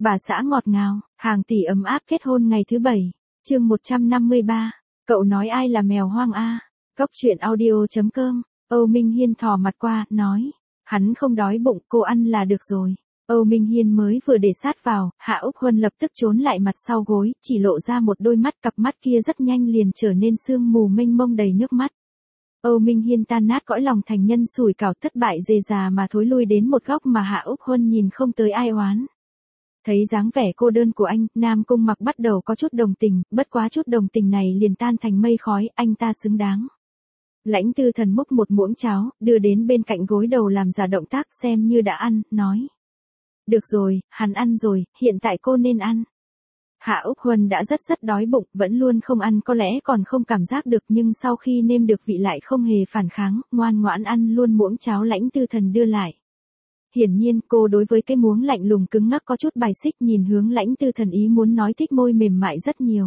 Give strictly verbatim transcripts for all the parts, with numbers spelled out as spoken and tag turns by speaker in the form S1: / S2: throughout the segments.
S1: Bà xã ngọt ngào, hàng tỷ ấm áp kết hôn ngày thứ bảy. Chương một trăm năm mươi ba. Cậu nói ai là mèo hoang a? Cốc truyện audio chấm com. Âu Minh Hiên thò mặt qua, nói. Hắn không đói bụng, cô ăn là được rồi. Âu Minh Hiên mới vừa để sát vào, Hạ Úc Huân lập tức trốn lại mặt sau gối, chỉ lộ ra một đôi mắt, cặp mắt kia rất nhanh liền trở nên sương mù mênh mông đầy nước mắt. Âu Minh Hiên tan nát cõi lòng thành nhân sủi cảo thất bại dề già mà thối lui đến một góc mà Hạ Úc Huân nhìn không tới ai oán. Thấy dáng vẻ cô đơn của anh, Nam Cung Mặc bắt đầu có chút đồng tình, bất quá chút đồng tình này liền tan thành mây khói, anh ta xứng đáng. Lãnh Tư Thần múc một muỗng cháo, đưa đến bên cạnh gối đầu làm giả động tác xem như đã ăn, nói. Được rồi, hắn ăn rồi, hiện tại cô nên ăn. Hạ Úc Huân đã rất rất đói bụng, vẫn luôn không ăn có lẽ còn không cảm giác được nhưng sau khi nêm được vị lại không hề phản kháng, ngoan ngoãn ăn luôn muỗng cháo Lãnh Tư Thần đưa lại. Hiển nhiên cô đối với cái muỗng lạnh lùng cứng ngắc có chút bài xích nhìn hướng Lãnh Tư Thần ý muốn nói thích môi mềm mại rất nhiều.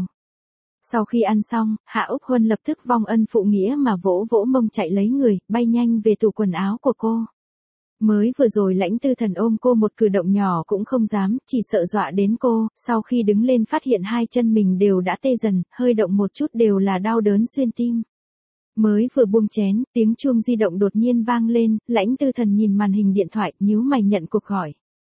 S1: Sau khi ăn xong, Hạ Úc Huân lập tức vong ân phụ nghĩa mà vỗ vỗ mông chạy lấy người, bay nhanh về tủ quần áo của cô. Mới vừa rồi Lãnh Tư Thần ôm cô một cử động nhỏ cũng không dám, chỉ sợ dọa đến cô, sau khi đứng lên phát hiện hai chân mình đều đã tê dần, hơi động một chút đều là đau đớn xuyên tim. Mới vừa buông chén, tiếng chuông di động đột nhiên vang lên, Lãnh Tư Thần nhìn màn hình điện thoại, nhíu mày nhận cuộc gọi.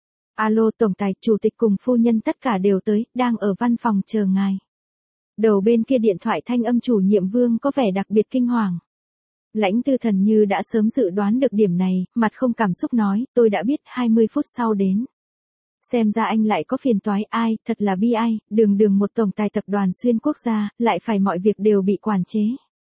S1: Alo tổng tài, chủ tịch cùng phu nhân tất cả đều tới, đang ở văn phòng chờ ngài. Đầu bên kia điện thoại thanh âm chủ nhiệm Vương có vẻ đặc biệt kinh hoàng. Lãnh Tư Thần như đã sớm dự đoán được điểm này, mặt không cảm xúc nói, tôi đã biết hai mươi phút sau đến. Xem ra anh lại có phiền toái, ai, thật là bi ai, đường đường một tổng tài tập đoàn xuyên quốc gia, lại phải mọi việc đều bị quản chế.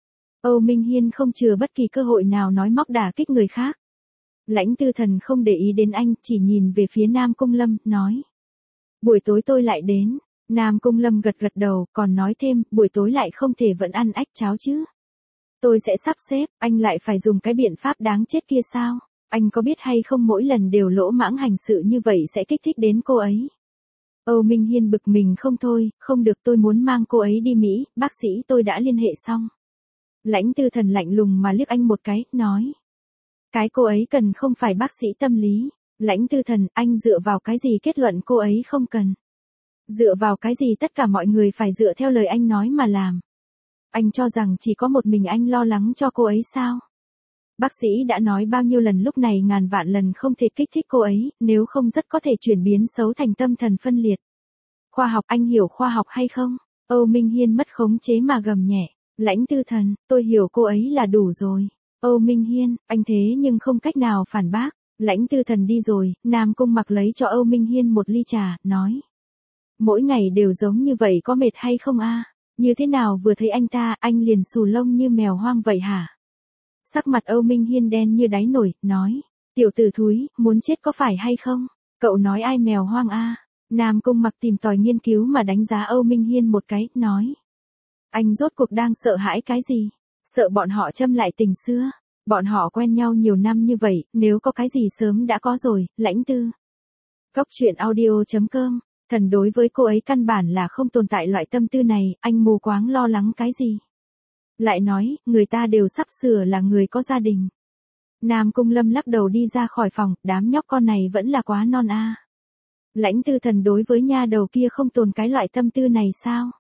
S1: Âu Minh Hiên không chừa bất kỳ cơ hội nào nói móc đả kích người khác. Lãnh Tư Thần không để ý đến anh, chỉ nhìn về phía Nam Cung Lâm, nói. Buổi tối tôi lại đến. Nam Cung Lâm gật gật đầu, còn nói thêm, buổi tối lại không thể vẫn ăn ách cháo chứ. Tôi sẽ sắp xếp, anh lại phải dùng cái biện pháp đáng chết kia sao? Anh có biết hay không mỗi lần đều lỗ mãng hành sự như vậy sẽ kích thích đến cô ấy. Âu Minh Hiên bực mình không thôi, không được tôi muốn mang cô ấy đi Mỹ, bác sĩ tôi đã liên hệ xong. Lãnh Tư Thần lạnh lùng mà liếc anh một cái, nói. Cái cô ấy cần không phải bác sĩ tâm lý. Lãnh Tư Thần, anh dựa vào cái gì kết luận cô ấy không cần? Dựa vào cái gì tất cả mọi người phải dựa theo lời anh nói mà làm? Anh cho rằng chỉ có một mình anh lo lắng cho cô ấy sao? Bác sĩ đã nói bao nhiêu lần lúc này ngàn vạn lần không thể kích thích cô ấy, nếu không rất có thể chuyển biến xấu thành tâm thần phân liệt. Khoa học, anh hiểu khoa học hay không? Âu Minh Hiên mất khống chế mà gầm nhẹ. Lãnh Tư Thần, tôi hiểu cô ấy là đủ rồi. Âu Minh Hiên, anh thế nhưng không cách nào phản bác. Lãnh Tư Thần đi rồi, Nam Cung Mặc lấy cho Âu Minh Hiên một ly trà, nói. Mỗi ngày đều giống như vậy có mệt hay không a? Như thế nào vừa thấy anh ta, anh liền xù lông như mèo hoang vậy hả? Sắc mặt Âu Minh Hiên đen như đáy nổi, nói. Tiểu tử thúi, muốn chết có phải hay không? Cậu nói ai mèo hoang a? Nam Cung Mặc tìm tòi nghiên cứu mà đánh giá Âu Minh Hiên một cái, nói. Anh rốt cuộc đang sợ hãi cái gì? Sợ bọn họ châm lại tình xưa. Bọn họ quen nhau nhiều năm như vậy, nếu có cái gì sớm đã có rồi, Lãnh Tư. Cốc truyện audio chấm com. Thần đối với cô ấy căn bản là không tồn tại loại tâm tư này, anh mù quáng lo lắng cái gì? Lại nói, người ta đều sắp sửa là người có gia đình. Nam Cung Lâm lắc đầu đi ra khỏi phòng, đám nhóc con này vẫn là quá non a. Lãnh Tư Thần đối với nha đầu kia không tồn cái loại tâm tư này sao?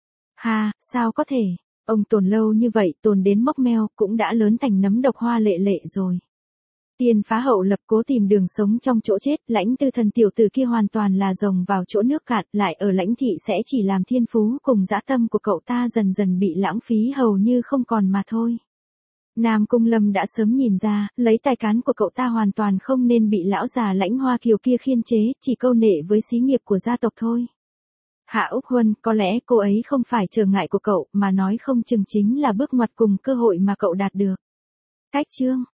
S1: Ha, sao có thể? Ông tồn lâu như vậy, tồn đến mốc meo, cũng đã lớn thành nấm độc hoa lệ lệ rồi. Tiền phá hậu lập cố tìm đường sống trong chỗ chết, Lãnh Tư Thần tiểu tử kia hoàn toàn là rồng vào chỗ nước cạn, lại ở Lãnh thị sẽ chỉ làm thiên phú cùng dã tâm của cậu ta dần dần bị lãng phí hầu như không còn mà thôi. Nam Cung Lâm đã sớm nhìn ra, lấy tài cán của cậu ta hoàn toàn không nên bị lão già Lãnh Hoa Kiều kia khiên chế, chỉ câu nệ với xí nghiệp của gia tộc thôi. Hạ Úc Huân, có lẽ cô ấy không phải trở ngại của cậu, mà nói không chừng chính là bước ngoặt cùng cơ hội mà cậu đạt được. Cách chương